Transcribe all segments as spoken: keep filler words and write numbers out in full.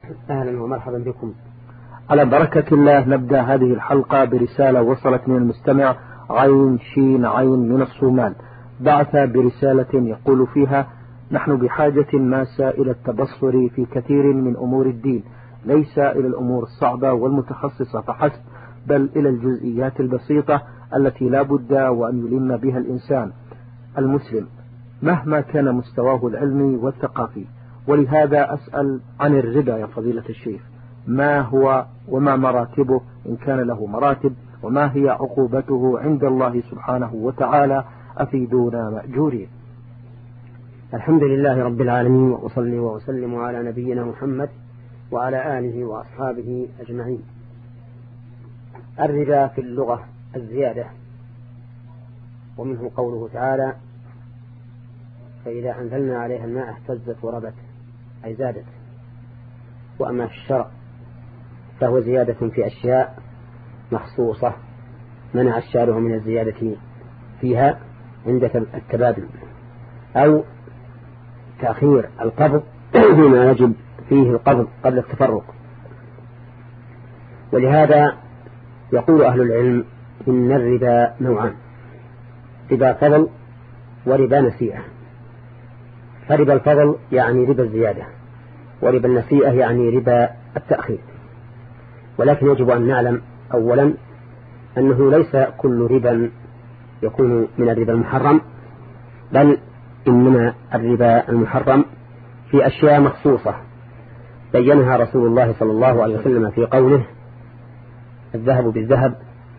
أهلا ومرحبا بكم. على بركة الله نبدأ هذه الحلقة برسالة وصلت من المستمع عين شين عين من الصومال. بعث برسالة يقول فيها: نحن بحاجة ماسة إلى التبصر في كثير من أمور الدين، ليس إلى الأمور الصعبة والمتخصصة فحسب، بل إلى الجزئيات البسيطة التي لا بد وأن يلم بها الإنسان المسلم مهما كان مستواه العلمي والثقافي. ولهذا أسأل عن الربا يا فضيلة الشيخ، ما هو وما مراتبه إن كان له مراتب، وما هي عقوبته عند الله سبحانه وتعالى؟ أفيدونا مأجورين. الحمد لله رب العالمين، وأصلي وأسلم على نبينا محمد وعلى آله وأصحابه أجمعين. الربا في اللغة الزيادة، ومنه قوله تعالى: فإذا أنزلنا عليها الماء اهتزت وربت، أي زادت. وأما في الشرع فهو زيادة في أشياء مخصوصة منع الشارع من الزيادة فيها عند التبادل، أو تأخير القبض فيما يجب فيه القبض قبل التفرق. ولهذا يقول أهل العلم إن الربا نوعان: ربا فضل وربا نسيئة. فربا الفضل يعني ربا الزيادة، وربا النسيئة يعني ربا التأخير. ولكن يجب أن نعلم أولا أنه ليس كل ربا يكون من الربا المحرم، بل إنما الربا المحرم في أشياء مخصوصة بينها رسول الله صلى الله عليه وسلم في قوله: الذهب بالذهب،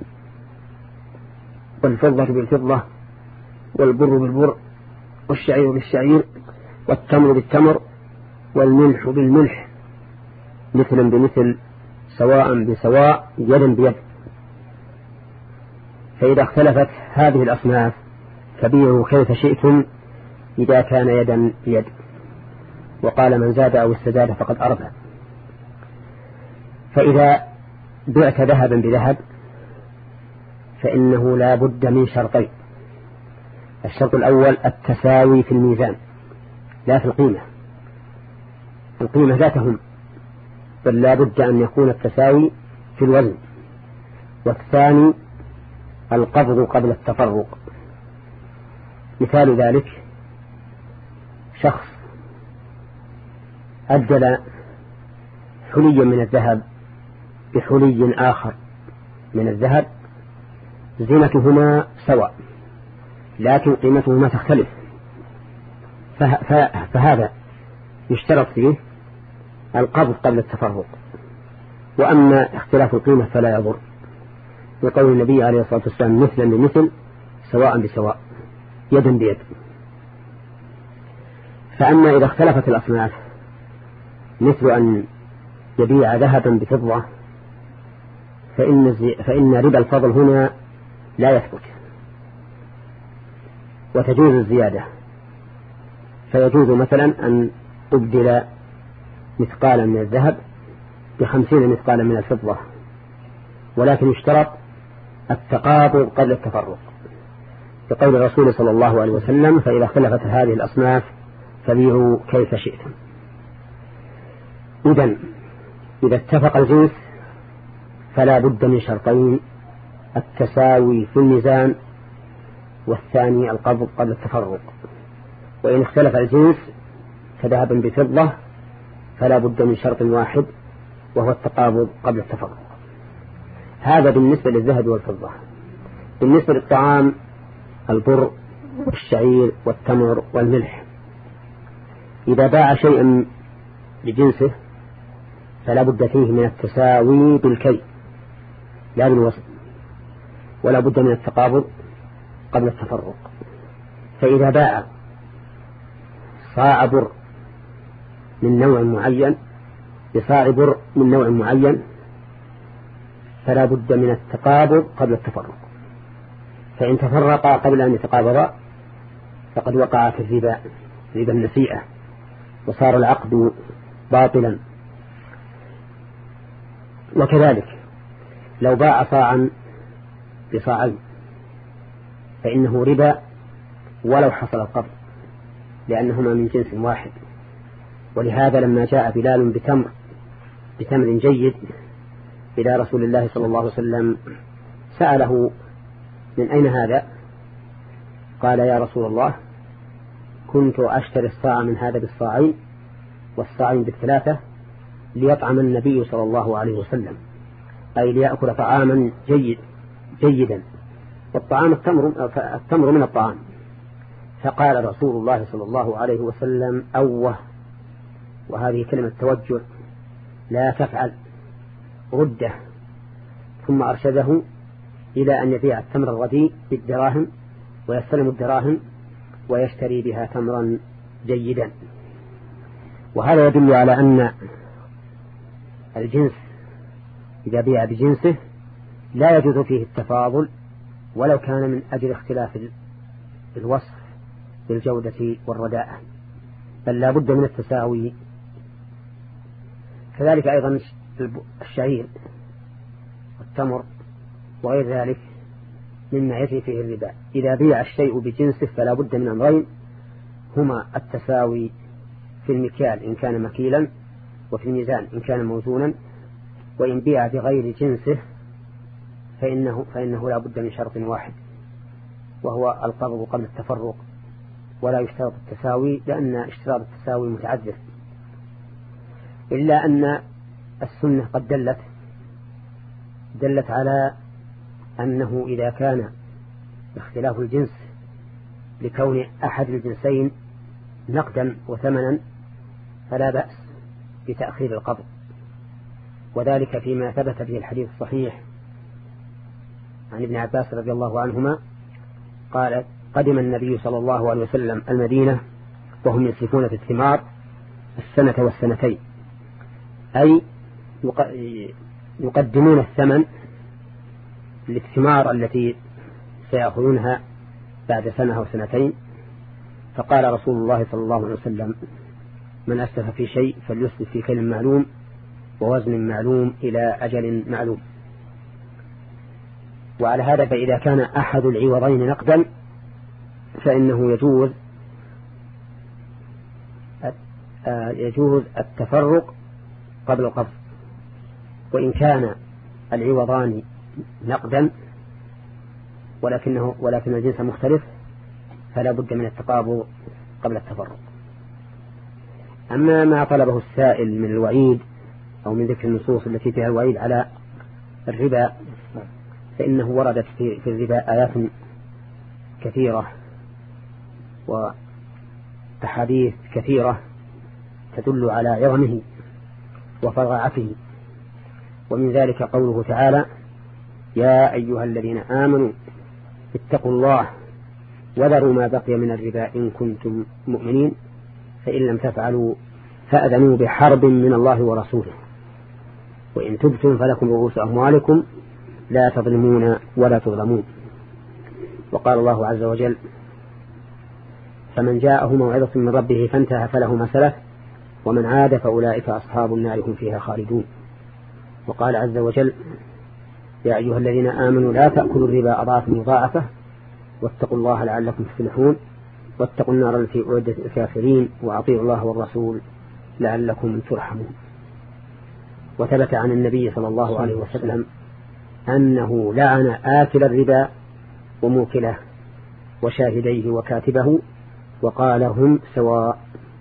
والفضة بالفضة، والبر بالبر، والشعير بالشعير، والتمر بالتمر، والملح بالملح، مثلا بمثل، سواء بسواء، يدا بيد. فإذا اختلفت هذه الأصناف فبيعوا كيف شئتم إذا كان يدا بيد. وقال: من زاد أو استزاد فقد أربى. فإذا بعت ذهبا بذهب فإنه لا بد من شرطين: الشرط الأول التساوي في الميزان لا في القيمة، القيمة لا تهم، بل لا بد أن يكون التساوي في الوزن. والثاني القبض قبل التفرق. مثال ذلك: شخص أبدل حليا من الذهب بحلي آخر من الذهب، زينتهما سواء لكن قيمتهما تختلف، فهذا يشترط فيه القبض قبل التفرق. وأما اختلاف القيمة فلا يضر، لقول النبي عليه الصلاة والسلام: مثلا بمثل، سواء بسواء، يدا بيد. فأما إذا اختلفت الأصناف، مثل أن يبيع ذهبا بفضة، فإن, فإن ربا الفضل هنا لا يثبت، وتجوز الزيادة. فيجوز مثلا أن أبدل مثقالا من الذهب بخمسين مثقالا من الفضة، ولكن يشترط التقابض قبل التفرق، بقول الرسول صلى الله عليه وسلم: فإذا اختلفت هذه الأصناف فبيعوا كيف شئتم. إذن إذا اتفق الجنس فلا بد من شرطين: التساوي في الميزان، والثاني القبض قبل التفرق. وإن اختلف الجنس كذهب بفضة فلا بد من شرط واحد، وهو التقابض قبل التفرق. هذا بالنسبة للذهب والفضة. بالنسبة للطعام: البر والشعير والتمر والملح، إذا باع شيئا بجنسه فلا بد فيه من التساوي بالكي لا بالوزن، ولا بد من التقابض قبل التفرق. فإذا باع صاع بر من نوع معين بصاع بر من نوع معين فلا بد من التقابض قبل التفرق. فإن تفرقا قبل أن يتقابضا فقد وقع في الربا، ربا النسيئة، وصار العقد باطلا. وكذلك لو باع صاعا بصاعين فإنه ربا ولو حصل القبض، لأنهما من جنس واحد. ولهذا لما جاء بلال بتمر بتمر جيد إلى رسول الله صلى الله عليه وسلم سأله من أين هذا؟ قال يا رسول الله كنت أشتري الصاع من هذا بالصاعين والصاعين بالثلاثة ليطعم النبي صلى الله عليه وسلم، أي ليأكل طعاما جيد جيدا، والطعام التمر, التمر من الطعام. فقال رسول الله صلى الله عليه وسلم أوه، وهذه كلمة توجه، لا تفعل، رده. ثم أرشده إلى أن يبيع التمر الرديء بالدراهم ويستلم الدراهم ويشتري بها تمرا جيدا. وهذا يدل على أن الجنس إذا بيع بجنسه لا يجوز فيه التفاضل ولو كان من أجل اختلاف الوصف بالجودة والرداءة، بل لا بد من التساوي. كذلك أيضا الشعير والتمر وغير ذلك مما يجري فيه الربا، إذا بيع الشيء بجنسه فلا بد من أمرين، هما التساوي في المكيال إن كان مكيلا، وفي الميزان إن كان موزونا. وإن بيع بغير جنسه فإنه, فإنه لا بد من شرط واحد، وهو القبض قبل التفرق، ولا يشترط التساوي لأن اشتراط التساوي متعذر. إلا أن السنة قد دلت دلت على أنه إذا كان اختلاف الجنس لكون أحد الجنسين نقدا وثمنا فلا بأس بتأخير القبض، وذلك فيما ثبت به الحديث الصحيح عن ابن عباس رضي الله عنهما قال قدم النبي صلى الله عليه وسلم المدينة وهم يصرفون في الثمار السنة والسنتين، أي يقدمون الثمن للثمار التي سيأخذونها بعد سنة أو سنتين. فقال رسول الله صلى الله عليه وسلم من أسلف في شيء فليسلف في كيل معلوم ووزن معلوم إلى أجل معلوم. وعلى هذا فإذا كان أحد العوضين نقدا فإنه يجوز يجوز التفرق قبل القبض، وإن كان العوضان نقدا ولكنه ولكن الجنس مختلف فلا بد من التقابض قبل التفرق. أما ما طلبه السائل من الوعيد أو من ذكر النصوص التي فيها الوعيد على الربا فإنه وردت في, في الربا آيات كثيرة وتحاديث كثيرة تدل على عظمه وفظاعته، ومن ذلك قوله تعالى يا أيها الذين آمنوا اتقوا الله وذروا ما بقي من الربا إن كنتم مؤمنين فإن لم تفعلوا فأذنوا بحرب من الله ورسوله وإن تبتم فلكم رؤوس أموالكم لا تظلمون ولا تظلمون. وقال الله عز وجل فمن جاءه موعظة من ربه فانتهى فله ما سلف ومن عاد فأولئك أصحاب النار هم فيها خالدون. وقال عز وجل يا أيها الذين آمنوا لا تأكلوا الربا أضعافا مضاعفة واتقوا الله لعلكم تفلحون واتقوا النار التي أعدت للكافرين وأطيعوا الله والرسول لعلكم ترحمون. وثبت عن النبي صلى الله عليه وسلم أنه لعن آكل الربا وموكله وشاهديه وكاتبه وقال هم سواء.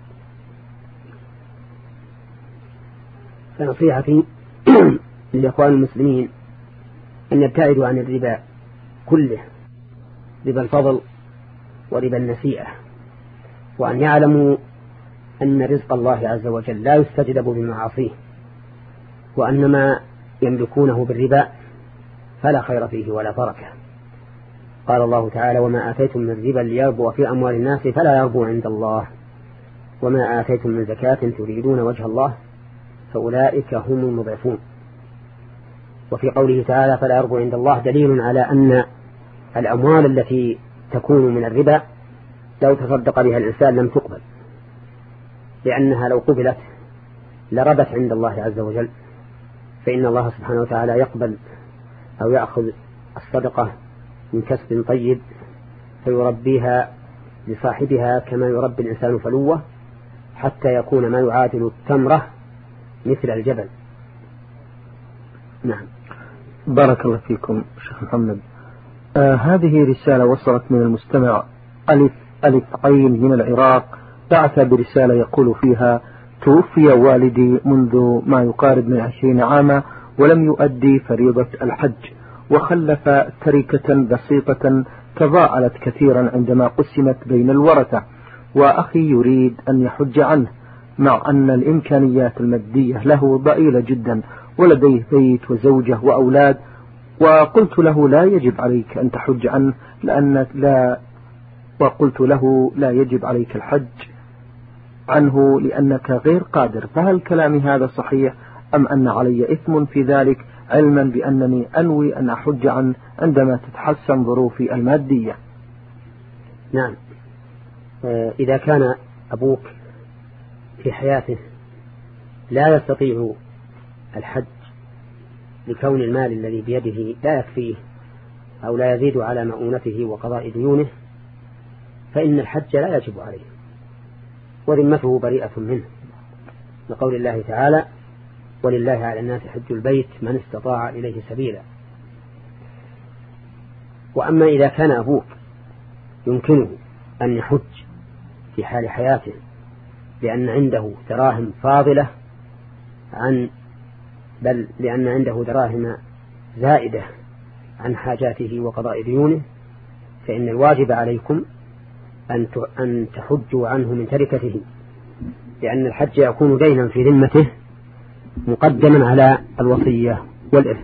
فنصيحتي للإخوان المسلمين أن يبتعدوا عن الربا كله، ربا الفضل وربا النسيئة، وأن يعلموا أن رزق الله عز وجل لا يستجلب بمعاصيه، وأن ما يملكونه بالربا فلا خير فيه ولا بركة. قال الله تعالى وما آتيتم من ربا ليربو في أموال الناس فلا يربو عند الله وما آتيتم من زكاة تريدون وجه الله فأولئك هم المضعفون. وفي قوله تعالى فلا يربو عند الله دليل على أن الأموال التي تكون من الربا لو تصدق بها الإنسان لم تقبل، لأنها لو قبلت لربت عند الله عز وجل، فإن الله سبحانه وتعالى يقبل أو يأخذ الصدقة من كسب طيب فيربيها لصاحبها كما يربي الإنسان فلوة حتى يكون ما يعادل التمرة مثل الجبل نعم. بارك الله فيكم شيخ محمد. آه هذه رسالة وصلت من المستمع ألف ألف عين من العراق، بعث برسالة يقول فيها: توفي والدي منذ ما يقارب من عشرين عاما ولم يؤدي فريضة الحج، وخلف تركة بسيطة تضاءلت كثيرا عندما قسمت بين الورثة، وأخي يريد أن يحج عنه، مع أن الإمكانيات المادية له ضئيلة جدا، ولديه بيت وزوجة وأولاد، وقلت له لا يجب عليك أن تحج عنه لأن لا وقلت له لا يجب عليك الحج عنه لأنك غير قادر، فهل كلامي هذا صحيح أم أن علي إثم في ذلك، علما بأنني أنوي أن أحج عنه عندما تتحسن ظروفي المادية؟ نعم. إذا كان أبوك في حياته لا يستطيع الحج لكون المال الذي بيده لا يكفيه أو لا يزيد على مؤونته وقضاء ديونه، فإن الحج لا يجب عليه وذمته بريئة منه، لقول الله تعالى: ولله على الناس حج البيت من استطاع إليه سبيلا. وأما إذا كان أبوك يمكنه أن يحج في حال حياته لأن عنده دراهم فاضلة عن بل لأن عنده دراهم زائدة عن حاجاته وقضاء ديونه، فإن الواجب عليكم أن تحجوا عنه من تركته، لأن الحج يكون دينا في ذمته مقدما على الوصية والإرث،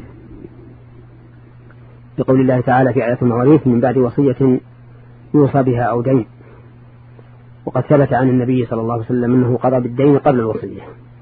بقول الله تعالى في آية المواريث: من بعد وصية يوصى بها أو دين. وقد ثبت عن النبي صلى الله عليه وسلم أنه قضى بالدين قبل الوصية.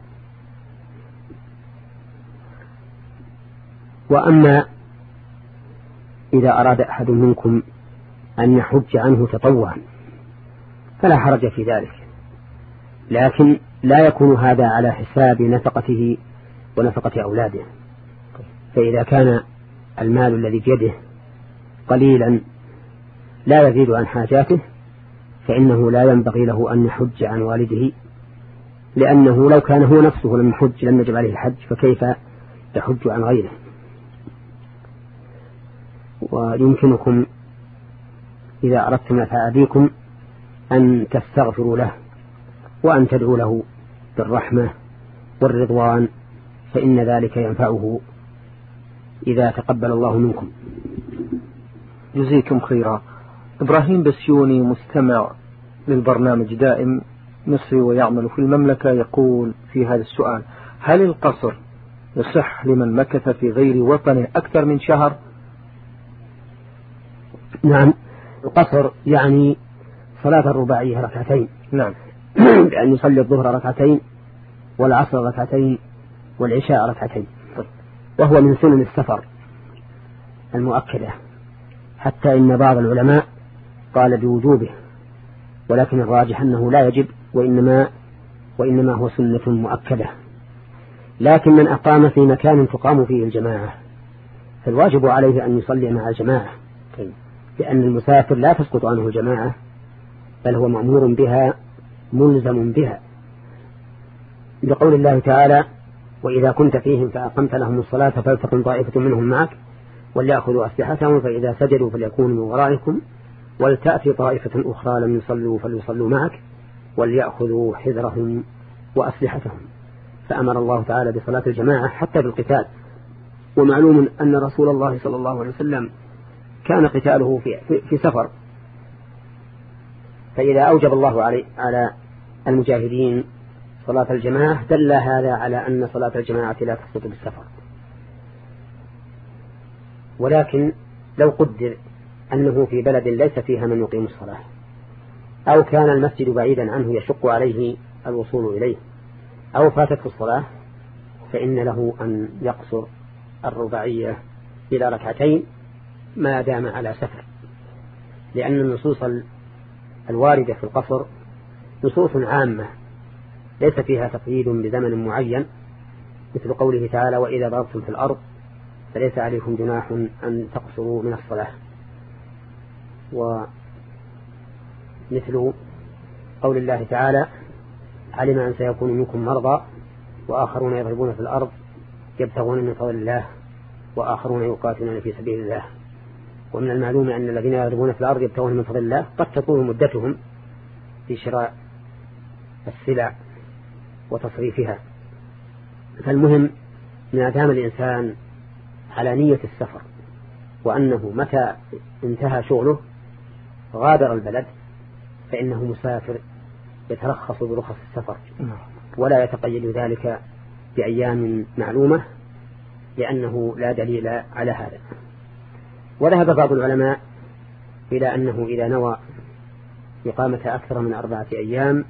وأما إذا أراد أحد منكم أن يحج عنه تطوعا فلا حرج في ذلك، لكن لا يكون هذا على حساب نفقته ونفقة أولاده. فإذا كان المال الذي بيده قليلا لا يزيد عن حاجاته فإنه لا ينبغي له أن يحج عن والده، لأنه لو كان هو نفسه لم يحج لم يجب عليه الحج، فكيف يحج عن غيره؟ ويمكنكم إذا أردتم نفع أبيكم أن تستغفروا له وأن تدعوا له بالرحمة والرضوان، فإن ذلك ينفعه إذا تقبل الله منكم. جزيكم خيرا. إبراهيم بسيوني مستمع للبرنامج دائم مصري ويعمل في المملكة يقول في هذا السؤال: هل القصر يصح لمن مكث في غير وطنه أكثر من شهر؟ نعم، القصر يعني صلاة الرباعية ركعتين. نعم. يعني يصلي الظهر ركعتين والعصر ركعتين والعشاء ركعتين، وهو من سنن السفر المؤكدة، حتى إن بعض العلماء قال بوجوبه، ولكن الراجح أنه لا يجب وإنما, وإنما هو سنة مؤكدة. لكن من أقام في مكان تقام فيه الجماعة فالواجب عليه أن يصلي مع الجماعة، لأن المسافر لا تسقط عنه الجماعة بل هو مأمور بها ملزم بها، لقول الله تعالى: وإذا كنت فيهم فأقمت لهم الصلاة فلتكن طائفة منهم معك وليأخذوا أسلحتهم فإذا سجدوا فليكونوا من ورائكم ولتأتي طائفة أخرى لم يصلوا فليصلوا معك وليأخذوا حذرهم وأسلحتهم. فأمر الله تعالى بصلاة الجماعة حتى بالقتال. ومعلوم أن رسول الله صلى الله عليه وسلم كان قتاله في, في, في سفر، فإذا أوجب الله علي على المجاهدين صلاة الجماعة دل هذا على أن صلاة الجماعة لا تسقط بالسفر. ولكن لو قدر أنه في بلد ليس فيها من يقيم الصلاة أو كان المسجد بعيدا عنه يشق عليه الوصول إليه أو فاتته الصلاة فإن له أن يقصر الرباعية إلى ركعتين ما دام على سفر، لأن النصوص الواردة في القصر نصوص عامة ليس فيها تقييد بزمن معين، مثل قوله تعالى: وإذا ضربتم في الأرض فليس عليكم جناح أن تقصروا من الصلاة، ومثل قول الله تعالى: علم أن سيكون منكم مرضى وآخرون يضربون في الأرض يبتغون من فضل الله وآخرون يقاتلون في سبيل الله. ومن المعلوم أن الذين يضربون في الأرض يبتغون من فضل الله قد تطول مدتهم في شراء السلع وتصريفها. فالمهم ما دام الإنسان على نية السفر وأنه متى انتهى شغله غادر البلد فإنه مسافر يترخص برخص السفر ولا يتقيد ذلك بأيام معلومة لأنه لا دليل على هذا. وذهب بعض العلماء إلى أنه إذا نوى إقامة أكثر من أربعة أيام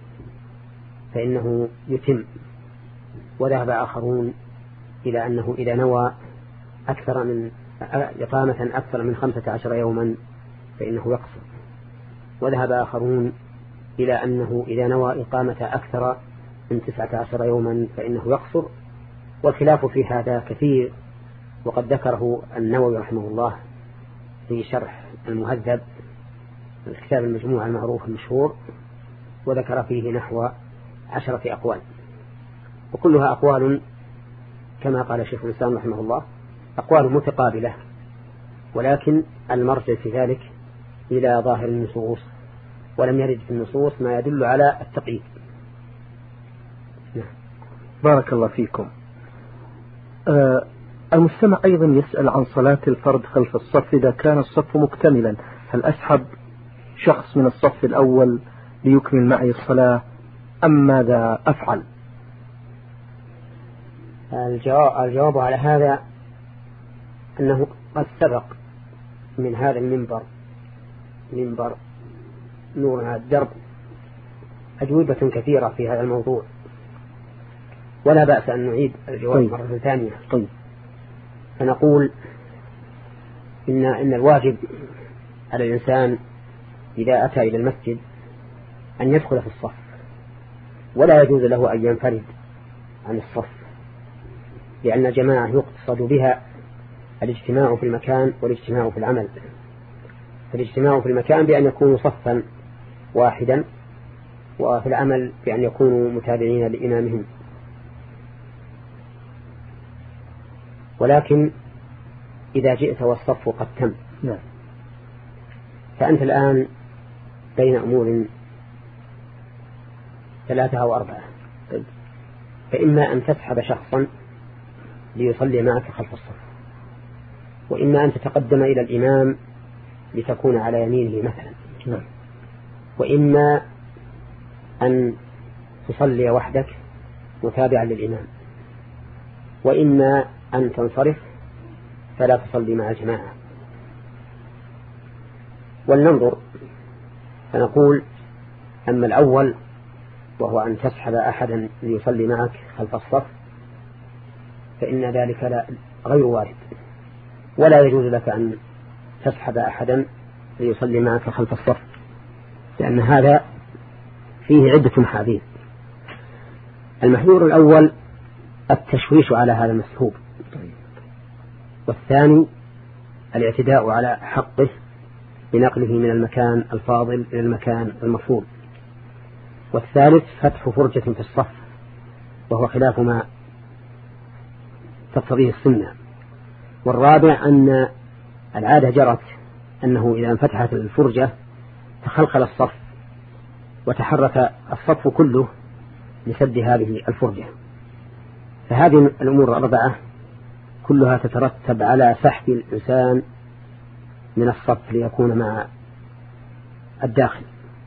فإنه يتم، وذهب آخرون إلى أنه إذا نوى أكثر من إقامة أكثر من خمسة عشر يوما فإنه يقصر، وذهب آخرون إلى أنه إذا نوى إقامة أكثر من تسعة عشر يوما فإنه يقصر. والخلاف في هذا كثير، وقد ذكره النووي رحمه الله في شرح المهذب الكتاب المجموع المعروف المشهور، وذكر فيه نحو عشرة أقوال، وكلها أقوال كما قال شيخ الإسلام رحمه الله أقوال متقابلة، ولكن المرجع في ذلك إلى ظاهر النصوص، ولم يرد في النصوص ما يدل على التقييد. نعم. بارك الله فيكم. آه المستمع أيضا يسأل عن صلاة الفرد خلف الصف إذا كان الصف مكتملا، هل أسحب شخص من الصف الأول ليكمل معي الصلاة أم ماذا أفعل؟ الجواب على هذا أنه قد سبق من هذا المنبر منبر نور على الدرب أجوبة كثيرة في هذا الموضوع، ولا بأس أن نعيد الجواب طيب. مرة ثانية. طيب. فنقول إن, إن الواجب على الإنسان إذا أتى إلى المسجد أن يدخل في الصف، ولا يجوز له أن ينفرد عن الصف، لأن الجماعة يقصد بها الاجتماع في المكان والاجتماع في العمل. فالاجتماع في المكان بأن يكونوا صفا واحدا، وفي العمل بأن يكونوا متابعين لإمامهم. ولكن إذا جئت والصف قد تم نعم. فأنت الآن بين أمور ثلاثة أو أربعة، فإما أن تسحب شخصا ليصلي معك خلف الصف، وإما أن تتقدم إلى الإمام لتكون على يمينه مثلا نعم. وإما أن تصلي وحدك متابعا للإمام، وإما أن تنصرف فلا تصلي مع الجماعة. ولننظر فنقول أما الأول وهو أن تسحب أحدا ليصلي معك خلف الصف فإن ذلك لا غير وارد، ولا يجوز لك أن تسحب أحدا ليصلي معك خلف الصف، لأن هذا فيه عدة محاذير. المحذور الأول التشويش على هذا المسحوب، والثاني الاعتداء على حقه بنقله من المكان الفاضل إلى المكان المرفوض، والثالث فتح فرجة في الصف وهو خلاف ما تقتضيه السنة، والرابع أن العادة جرت أنه إذا انفتحت الفرجة تخلخل الصف وتحرك الصف كله لسد هذه الفرجة. فهذه الأمور الأربعة كلها تترتب على سحب الإنسان من الصف ليكون مع الداخل.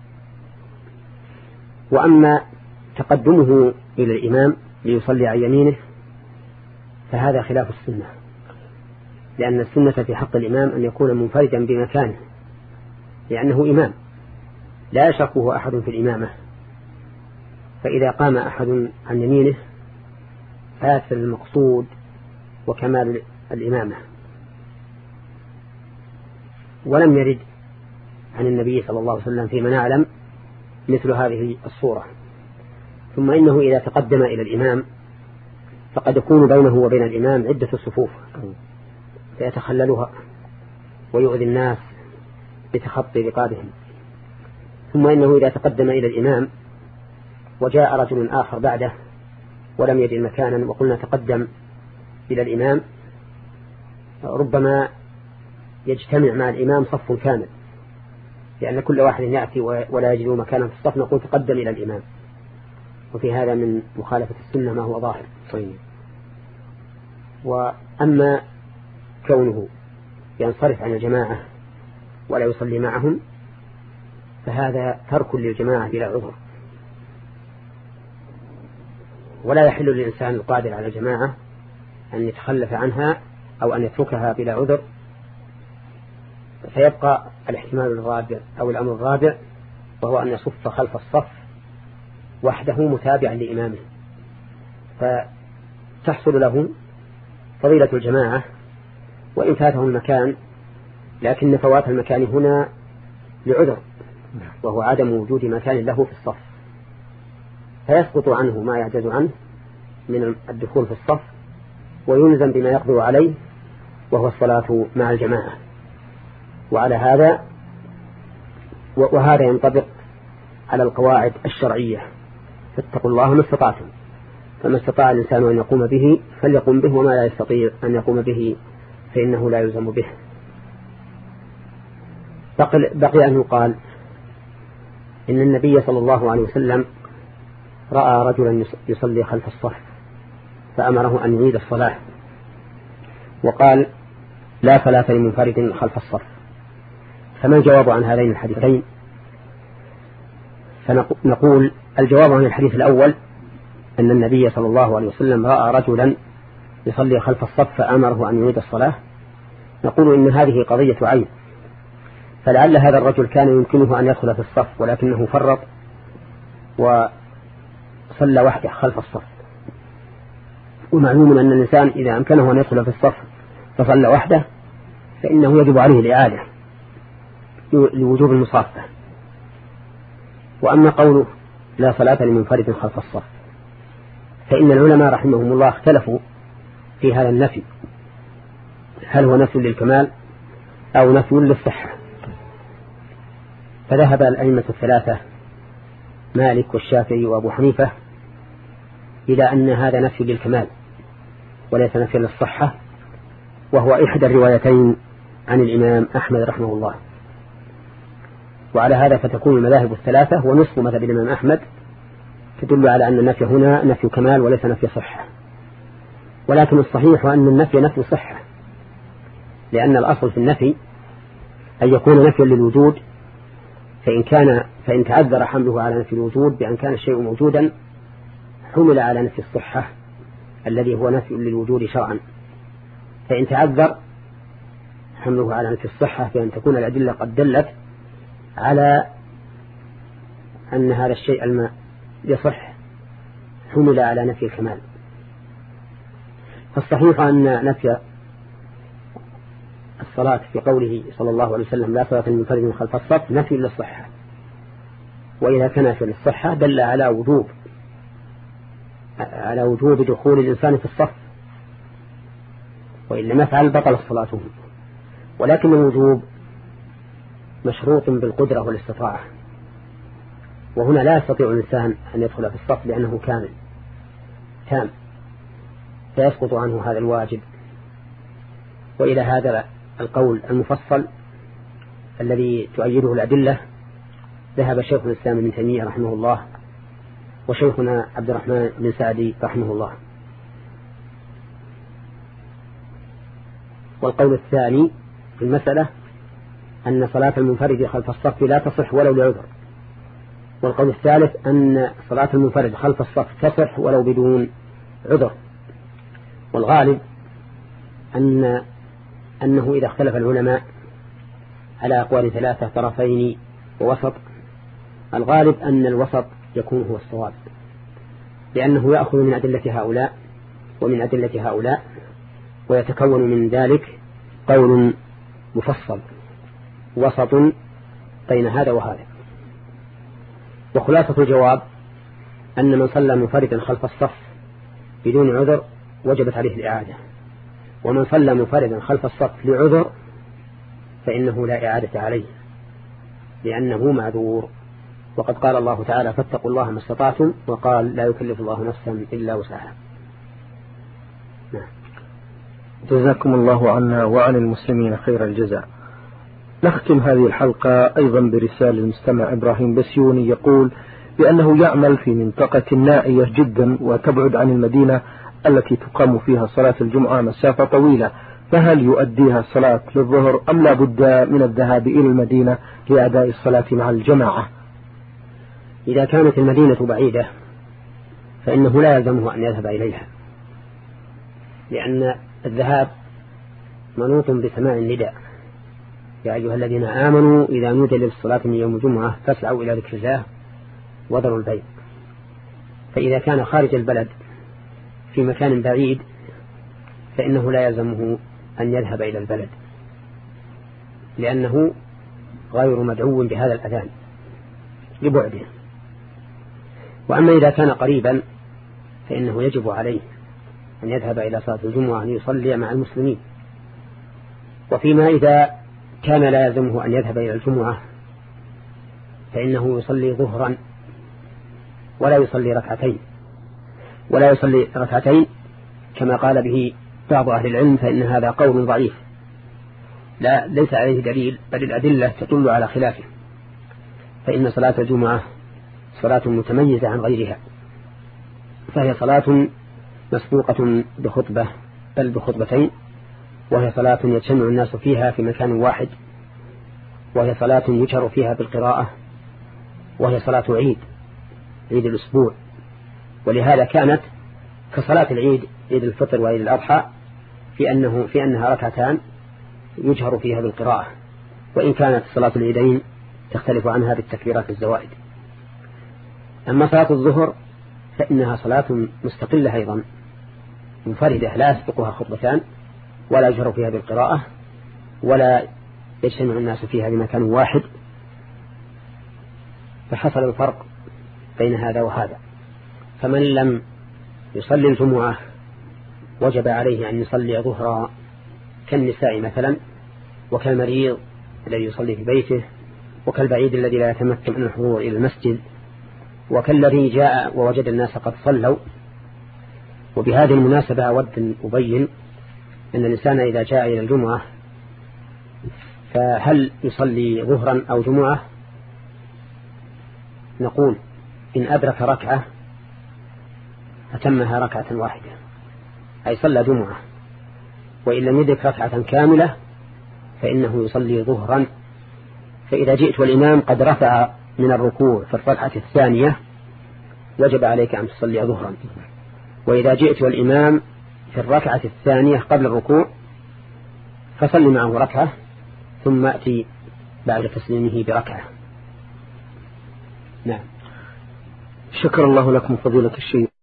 وأما تقدمه إلى الإمام ليصلي عن يمينه فهذا خلاف السنة، لأن السنة في حق الإمام أن يكون منفردا بمكانه، لأنه إمام لا يشركه أحد في الإمامة، فإذا قام أحد عن يمينه فات المقصود وكمال الإمامة. ولم يرد عن النبي صلى الله عليه وسلم فيما نعلم مثل هذه الصورة. ثم إنه إذا تقدم إلى الإمام فقد يكون بينه وبين الإمام عدة صفوف فيتخللها ويؤذي الناس بتخطي رقابهم. ثم إنه إذا تقدم إلى الإمام وجاء رجل آخر بعده ولم يجد مكانا وقلنا تقدم إلى الإمام ربما يجتمع مع الإمام صف كامل، لأن كل واحد يأتي ولا يجد مكانا في الصف نقول تقدم إلى الإمام، وفي هذا من مخالفة السنة ما هو ظاهر. طيب. وأما كونه ينصرف عن الجماعة ولا يصلي معهم فهذا ترك للجماعة بلا عذر، ولا يحل للإنسان القادر على الجماعة أن يتخلف عنها أو أن يتركها بلا عذر، فيبقى الاحتمال الرابع أو الأمر الرابع، وهو أن يصف خلف الصف وحده متابعا لإمامه، فتحصل له فضيلة الجماعة وإن فاته المكان، لكن فوات المكان هنا لعذر، وهو عدم وجود مكان له في الصف، فيسقط عنه ما يعجز عنه من الدخول في الصف، ويلزم بما يقدر عليه وهو الصلاة مع الجماعة. وعلى هذا وهذا ينطبق على القواعد الشرعية، فاتقوا الله ما استطعتم، فما استطاع الإنسان أن يقوم به فليقوم به، وما لا يستطيع أن يقوم به فإنه لا يلزم به. بقي أن يقال إن النبي صلى الله عليه وسلم رأى رجلا يصلي خلف الصف فأمره أن يعيد الصلاة، وقال لا صلاة لمنفرد خلف الصف. فما الجواب عن هذين الحديثين؟ فنقول الجواب عن الحديث الأول أن النبي صلى الله عليه وسلم رأى رجلا يصلي خلف الصف فأمره أن يعيد الصلاة، نقول إن هذه قضية عين، فلعل هذا الرجل كان يمكنه أن يدخل في الصف ولكنه فرط وصلى وحده خلف الصف، ومعلوم أن الإنسان إذا أمكنه أن يدخل في الصف فصلى وحده فإنه يجب عليه الإعادة لوجوب المصافة. وأما قوله لا صلاة لمنفرد خلف الصف فإن العلماء رحمهم الله اختلفوا في هذا النفي، هل هو نفي للكمال أو نفي للصحة؟ فذهب الأئمة الثلاثة مالك والشافعي وأبو حنيفة إلى أن هذا نفي للكمال وليس نفي للصحة، وهو إحدى الروايتين عن الإمام أحمد رحمه الله. وعلى هذا فتكون المذاهب الثلاثة ونصف مذهب الإمام أحمد تدل على أن النفي هنا نفي كمال وليس نفي صحة، ولكن الصحيح أن النفي نفي صحة، لأن الأصل في النفي أن يكون نفيا للوجود، فإن كان فإن تعذر حمله على نفي الوجود بأن كان الشيء موجودا حمل على نفي الصحة الذي هو نفي للوجود شرعا، فإن تعذر حمله على نفي الصحة بأن تكون الأدلة قد دلت على أن هذا الشيء الماء يصح حمل على نفي الكمال. فالصحيح أن نفي الصلاة في قوله صلى الله عليه وسلم لا صلاة لمنفرد خلف الصف نفي للصحة، وإذا كان نفي للصحة دل على وجوب على وجوب دخول الإنسان في الصف، وإن لم يفعل بطل صلاته، ولكن الوجوب مشروط بالقدرة والاستطاعة، وهنا لا يستطيع الإنسان أن يدخل في الصف لأنه كامل تام فيسقط عنه هذا الواجب. وإلى هذا القول المفصل الذي تؤيده الأدلة ذهب شيخ الإسلام ابن تيمية رحمه الله وشيخنا عبد الرحمن بن سعدي رحمه الله. والقول الثاني في المسألة أن صلاة المنفرد خلف الصف لا تصح ولو لعذر، والقول الثالث أن صلاة المنفرد خلف الصف تصح ولو بدون عذر. والغالب أن أنه إذا اختلف العلماء على أقوال ثلاثة طرفين ووسط، الغالب أن الوسط يكون هو الصواب، لأنه يأخذ من أدلة هؤلاء ومن أدلة هؤلاء ويتكون من ذلك قول مفصل وسط بين هذا وهذا. وخلاصة الجواب أن من صلى منفردا خلف الصف بدون عذر وجبت عليه الإعادة، ومن صلى منفردا خلف الصف لعذر فإنه لا إعادة عليه لأنه معذور. وقد قال الله تعالى فاتقوا الله ما استطعتم، وقال لا يكلف الله نفسا إلا وسعها. نعم. جزاكم الله عنا وعن المسلمين خير الجزاء. نختم هذه الحلقة أيضا برسالة المستمع إبراهيم بسيوني، يقول بأنه يعمل في منطقة نائية جدا وتبعد عن المدينة التي تقام فيها صلاة الجمعة مسافة طويلة، فهل يؤديها الصلاة للظهر أم لا بد من الذهاب إلى المدينة لأداء الصلاة مع الجماعة؟ إذا كانت المدينة بعيدة فإنه لا يلزمه أن يذهب إليها، لأن الذهاب منوط بسماع النداء: يا أيها الذين آمنوا إذا نودي للصلاة من يوم الجمعة فاسعوا إلى ذكر الله وذروا البيع. فإذا كان خارج البلد في مكان بعيد فإنه لا يلزمه أن يذهب إلى البلد، لأنه غير مدعو بهذا الأذان لبعده. وأما إذا كان قريبا فإنه يجب عليه أن يذهب إلى صلاة الجمعة أن يصلي مع المسلمين. وفيما إذا كان لا يلزمه أن يذهب إلى الجمعة فإنه يصلي ظهرا ولا يصلي ركعتين ولا يصلي ركعتين كما قال به بعض أهل العلم، فإن هذا قول ضعيف لا ليس عليه دليل، بل الأدلة تدل على خلافه. فإن صلاة الجمعة صلاة متميزة عن غيرها، فهي صلاة مسبوقة بخطبة بل بخطبتين، وهي صلاة يجتمع الناس فيها في مكان واحد، وهي صلاة يجهر فيها بالقراءة، وهي صلاة عيد عيد الأسبوع. ولهذا كانت كصلاة العيد عيد الفطر وعيد الأضحى في أنه في أنها ركعتان يجهر فيها بالقراءة، وإن كانت صلاة العيدين تختلف عنها بالتكبيرات الزوائد. أما صلاة الظهر فإنها صلاة مستقلة أيضا منفردة لا يسبقها خطبتان ولا يجهر فيها بالقراءة ولا يجتمع الناس فيها بمكان واحد، فحصل الفرق بين هذا وهذا. فمن لم يصلي الجمعة وجب عليه أن يصلي ظهرا كالنساء مثلا، وكالمريض الذي يصلي في بيته، وكالبعيد الذي لا يتمكن من الحضور إلى المسجد، وكالذي جاء ووجد الناس قد صلوا. وبهذه المناسبة أود أن أبين أن الإنسان إذا جاء إلى الجمعة فهل يصلي ظهرا أو جمعة؟ نقول إن أدرك ركعة أتمها ركعة واحدة، أي صلى جمعة. وإن لم يدرك ركعة كاملة فإنه يصلي ظهرا. فإذا جئت والإمام قد رفع من الركوع في الركعة الثانية وجب عليك أن تصلي ظهرا. وإذا جئت والإمام في الركعة الثانية قبل الركوع فصل معه ركعة ثم أتي بعد تسليمه بركعة. نعم. شكر الله لكم فضيلة الشيخ.